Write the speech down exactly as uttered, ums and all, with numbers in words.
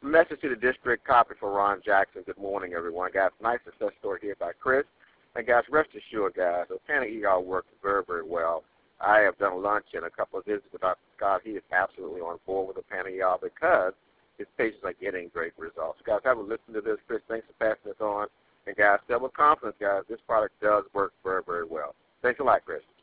Message to the district, copy for Ron Jackson. Good morning, everyone. Guys, nice success story here by Chris. And, guys, rest assured, guys, the Panic E R works very, very well. I have done lunch and a couple of visits with Doctor Scott. He is absolutely on board with the Panic E R because his patients are getting great results. Guys, have a listen to this. Chris, thanks for passing this on. And, guys, stay with confidence, guys. This product does work very, very well. Thanks a lot, Chris.